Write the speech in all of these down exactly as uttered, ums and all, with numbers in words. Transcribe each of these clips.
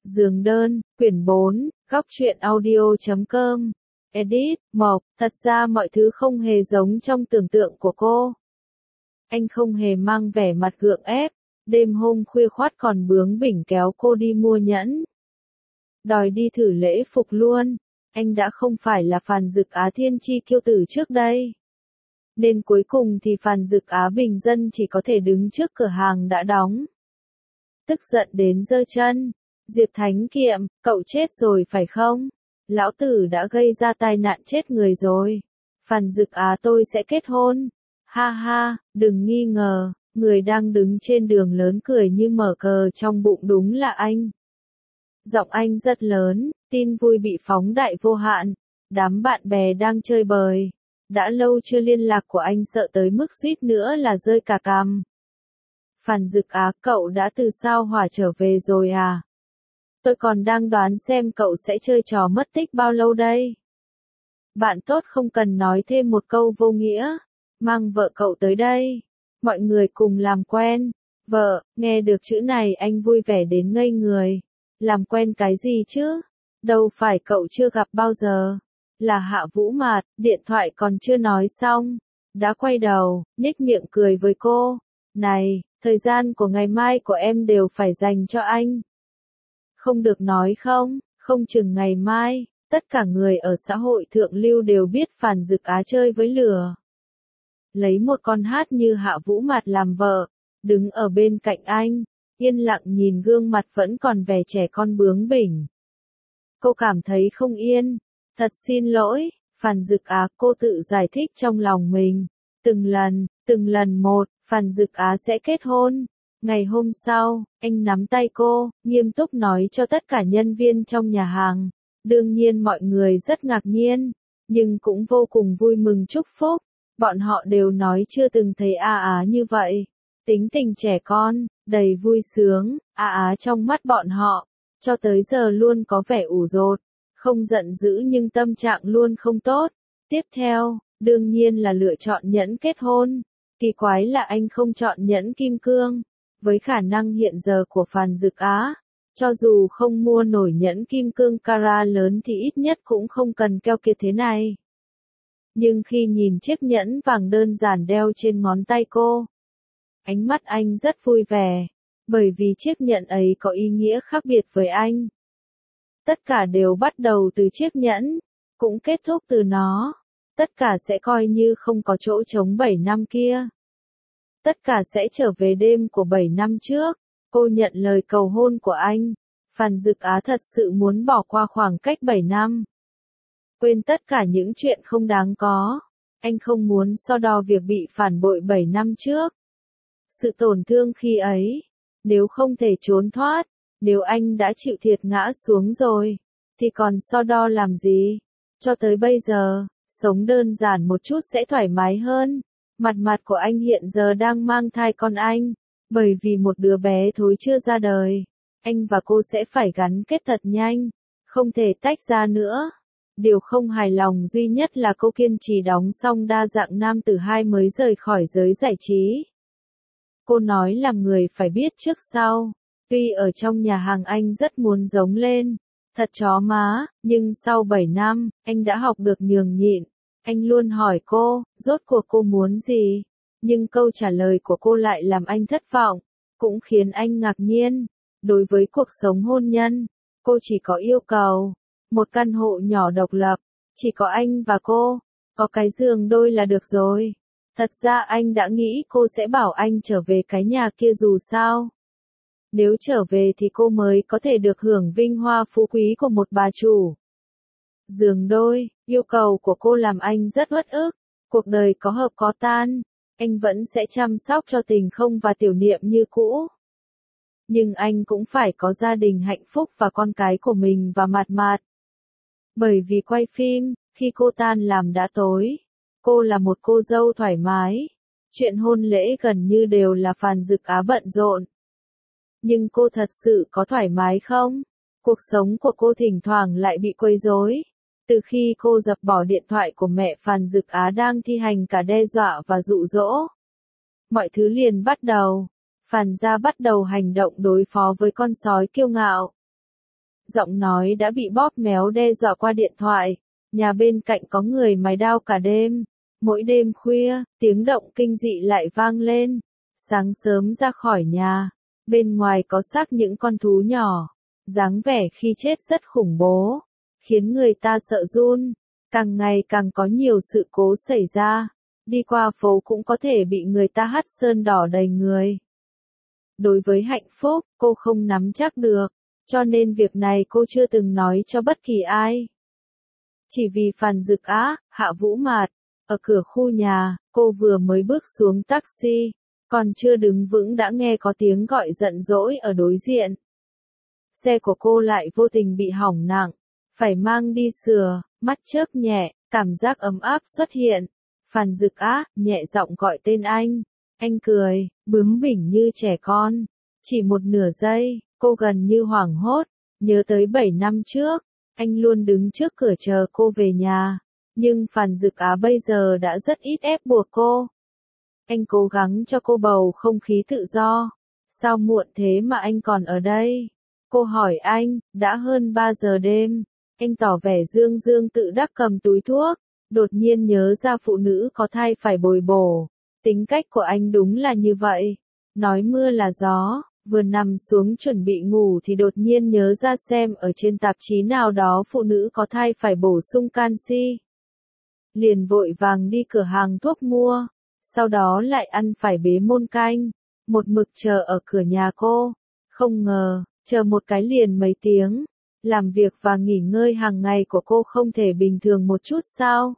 Giường đơn, quyển bốn, góc truyện audio chấm com. Edit, Mộc, thật ra mọi thứ không hề giống trong tưởng tượng của cô. Anh không hề mang vẻ mặt gượng ép, đêm hôm khuya khoắt còn bướng bỉnh kéo cô đi mua nhẫn. Đòi đi thử lễ phục luôn, anh đã không phải là Phàn Dực Á thiên chi kiêu tử trước đây. Nên cuối cùng thì Phàn Dực Á bình dân chỉ có thể đứng trước cửa hàng đã đóng. Tức giận đến giơ chân. Diệp Thánh Kiệm, cậu chết rồi phải không? Lão tử đã gây ra tai nạn chết người rồi. Phàn Dực Á tôi sẽ kết hôn. Ha ha, đừng nghi ngờ, người đang đứng trên đường lớn cười như mở cờ trong bụng đúng là anh. Giọng anh rất lớn, tin vui bị phóng đại vô hạn. Đám bạn bè đang chơi bời. Đã lâu chưa liên lạc của anh sợ tới mức suýt nữa là rơi cả cằm. Phàn Dực Á, cậu đã từ sao Hỏa trở về rồi à? Tôi còn đang đoán xem cậu sẽ chơi trò mất tích bao lâu đây. Bạn tốt không cần nói thêm một câu vô nghĩa. Mang vợ cậu tới đây. Mọi người cùng làm quen. Vợ, nghe được chữ này anh vui vẻ đến ngây người. Làm quen cái gì chứ? Đâu phải cậu chưa gặp bao giờ. Là Hạ Vũ Mạt, điện thoại còn chưa nói xong. Đã quay đầu, nhếch miệng cười với cô. Này, thời gian của ngày mai của em đều phải dành cho anh. Không được nói không, không chừng ngày mai, tất cả người ở xã hội thượng lưu đều biết Phàn Dực Á chơi với lửa. Lấy một con hát như Hạ Vũ Mạt làm vợ, đứng ở bên cạnh anh, yên lặng nhìn gương mặt vẫn còn vẻ trẻ con bướng bỉnh. Cô cảm thấy không yên, thật xin lỗi, Phàn Dực Á, cô tự giải thích trong lòng mình. Từng lần, từng lần một, Phàn Dực Á sẽ kết hôn. Ngày hôm sau, anh nắm tay cô, nghiêm túc nói cho tất cả nhân viên trong nhà hàng. Đương nhiên mọi người rất ngạc nhiên, nhưng cũng vô cùng vui mừng chúc phúc. Bọn họ đều nói chưa từng thấy A Á như vậy. Tính tình trẻ con, đầy vui sướng, A Á trong mắt bọn họ, cho tới giờ luôn có vẻ ủ rột, không giận dữ nhưng tâm trạng luôn không tốt. Tiếp theo, đương nhiên là lựa chọn nhẫn kết hôn. Kỳ quái là anh không chọn nhẫn kim cương. Với khả năng hiện giờ của Phàn Dực Á, cho dù không mua nổi nhẫn kim cương carat lớn thì ít nhất cũng không cần keo kiệt thế này. Nhưng khi nhìn chiếc nhẫn vàng đơn giản đeo trên ngón tay cô, ánh mắt anh rất vui vẻ, bởi vì chiếc nhẫn ấy có ý nghĩa khác biệt với anh. Tất cả đều bắt đầu từ chiếc nhẫn, cũng kết thúc từ nó. Tất cả sẽ coi như không có chỗ trống bảy năm kia. Tất cả sẽ trở về đêm của bảy năm trước. Cô nhận lời cầu hôn của anh. Phàn Dực Á thật sự muốn bỏ qua khoảng cách bảy năm. Quên tất cả những chuyện không đáng có. Anh không muốn so đo việc bị phản bội bảy năm trước. Sự tổn thương khi ấy. Nếu không thể trốn thoát. Nếu anh đã chịu thiệt ngã xuống rồi. Thì còn so đo làm gì? Cho tới bây giờ, sống đơn giản một chút sẽ thoải mái hơn. Mặt mặt của anh hiện giờ đang mang thai con anh, bởi vì một đứa bé thối chưa ra đời. Anh và cô sẽ phải gắn kết thật nhanh, không thể tách ra nữa. Điều không hài lòng duy nhất là cô kiên trì đóng xong đa dạng nam tử hai mới rời khỏi giới giải trí. Cô nói làm người phải biết trước sau. Tuy ở trong nhà hàng anh rất muốn giống lên, thật chó má, nhưng sau bảy năm, anh đã học được nhường nhịn. Anh luôn hỏi cô, rốt cuộc cô muốn gì? Nhưng câu trả lời của cô lại làm anh thất vọng, cũng khiến anh ngạc nhiên. Đối với cuộc sống hôn nhân, cô chỉ có yêu cầu một căn hộ nhỏ độc lập, chỉ có anh và cô, có cái giường đôi là được rồi. Thật ra anh đã nghĩ cô sẽ bảo anh trở về cái nhà kia dù sao. Nếu trở về thì cô mới có thể được hưởng vinh hoa phú quý của một bà chủ. Giường đôi, yêu cầu của cô làm anh rất uất ức. Cuộc đời có hợp có tan, anh vẫn sẽ chăm sóc cho Tình Không và Tiểu Niệm như cũ. Nhưng anh cũng phải có gia đình hạnh phúc và con cái của mình và Mạt Mạt. Bởi vì quay phim, khi cô tan làm đã tối. Cô là một cô dâu thoải mái. Chuyện hôn lễ gần như đều là Phàn Dực Á bận rộn. Nhưng cô thật sự có thoải mái không? Cuộc sống của cô thỉnh thoảng lại bị quấy rối. Từ khi cô dập bỏ điện thoại của mẹ Phàn Dực Á đang thi hành cả đe dọa và dụ dỗ, mọi thứ liền bắt đầu. Phàn gia bắt đầu hành động đối phó với con sói kiêu ngạo. giọng nói đã bị bóp méo đe dọa qua điện thoại. Nhà bên cạnh có người mài đao cả đêm. Mỗi đêm khuya, tiếng động kinh dị lại vang lên. Sáng sớm ra khỏi nhà, bên ngoài có xác những con thú nhỏ. Dáng vẻ khi chết rất khủng bố, khiến người ta sợ run. Càng ngày càng có nhiều sự cố xảy ra. Đi qua phố cũng có thể bị người ta hắt sơn đỏ đầy người. Đối với hạnh phúc, cô không nắm chắc được, cho nên việc này cô chưa từng nói cho bất kỳ ai. Chỉ vì Phàn Dực Á, Hạ Vũ Mạt, ở cửa khu nhà, cô vừa mới bước xuống taxi, còn chưa đứng vững đã nghe có tiếng gọi giận dỗi ở đối diện. Xe của cô lại vô tình bị hỏng nặng, phải mang đi sửa, mắt chớp nhẹ, cảm giác ấm áp xuất hiện. Phàn Dực Á, nhẹ giọng gọi tên anh. Anh cười, bướng bỉnh như trẻ con. Chỉ một nửa giây, cô gần như hoảng hốt, nhớ tới bảy năm trước, anh luôn đứng trước cửa chờ cô về nhà. Nhưng Phàn Dực Á bây giờ đã rất ít ép buộc cô. Anh cố gắng cho cô bầu không khí tự do. Sao muộn thế mà anh còn ở đây? Cô hỏi anh, đã hơn ba giờ đêm. Anh tỏ vẻ dương dương tự đắc cầm túi thuốc. Đột nhiên nhớ ra phụ nữ có thai phải bồi bổ. Tính cách của anh đúng là như vậy. Nói mưa là gió, vừa nằm xuống chuẩn bị ngủ thì đột nhiên nhớ ra xem ở trên tạp chí nào đó phụ nữ có thai phải bổ sung canxi. Liền vội vàng đi cửa hàng thuốc mua, sau đó lại ăn phải bế môn canh, một mực chờ ở cửa nhà cô. Không ngờ, chờ một cái liền mấy tiếng, làm việc và nghỉ ngơi hàng ngày của cô không thể bình thường một chút sao?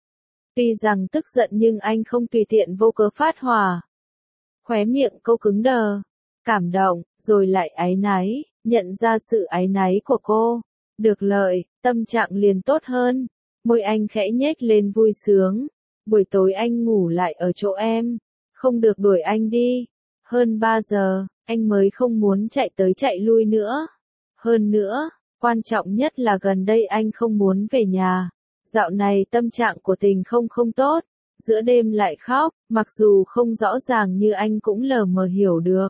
Tuy rằng tức giận nhưng anh không tùy tiện vô cớ phát hỏa. Khóe miệng cô cứng đờ, cảm động, rồi lại áy náy, nhận ra sự áy náy của cô. Được lợi, tâm trạng liền tốt hơn. Môi anh khẽ nhếch lên vui sướng. Buổi tối anh ngủ lại ở chỗ em. Không được đuổi anh đi. Hơn ba giờ, anh mới không muốn chạy tới chạy lui nữa. Hơn nữa, quan trọng nhất là gần đây anh không muốn về nhà. Dạo này tâm trạng của Tình không không tốt. Giữa đêm lại khóc, mặc dù không rõ ràng như anh cũng lờ mờ hiểu được.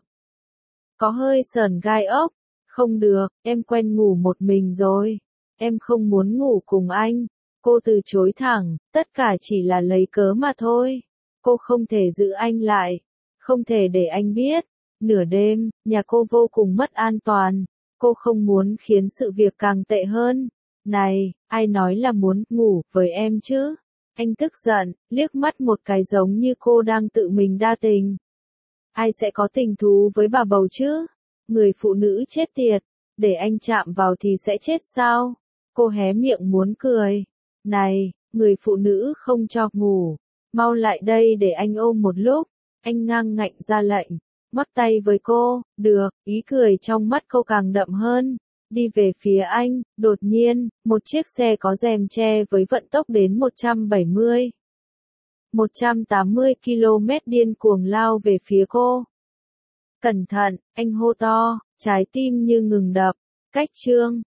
Có hơi sờn gai ốc. Không được, em quen ngủ một mình rồi. Em không muốn ngủ cùng anh. Cô từ chối thẳng, tất cả chỉ là lấy cớ mà thôi. Cô không thể giữ anh lại. Không thể để anh biết. Nửa đêm, nhà cô vô cùng mất an toàn. Cô không muốn khiến sự việc càng tệ hơn. Này, ai nói là muốn ngủ với em chứ? Anh tức giận, liếc mắt một cái giống như cô đang tự mình đa tình. Ai sẽ có tình thú với bà bầu chứ? Người phụ nữ chết tiệt, để anh chạm vào thì sẽ chết sao? Cô hé miệng muốn cười. Này, người phụ nữ không cho ngủ. Mau lại đây để anh ôm một lúc. Anh ngang ngạnh ra lệnh. Ngoắc tay với cô, được, ý cười trong mắt cô càng đậm hơn. Đi về phía anh, đột nhiên, một chiếc xe có rèm che với vận tốc đến một trăm bảy mươi, một trăm tám mươi ki lô mét điên cuồng lao về phía cô. Cẩn thận, anh hô to, trái tim như ngừng đập. Cách chương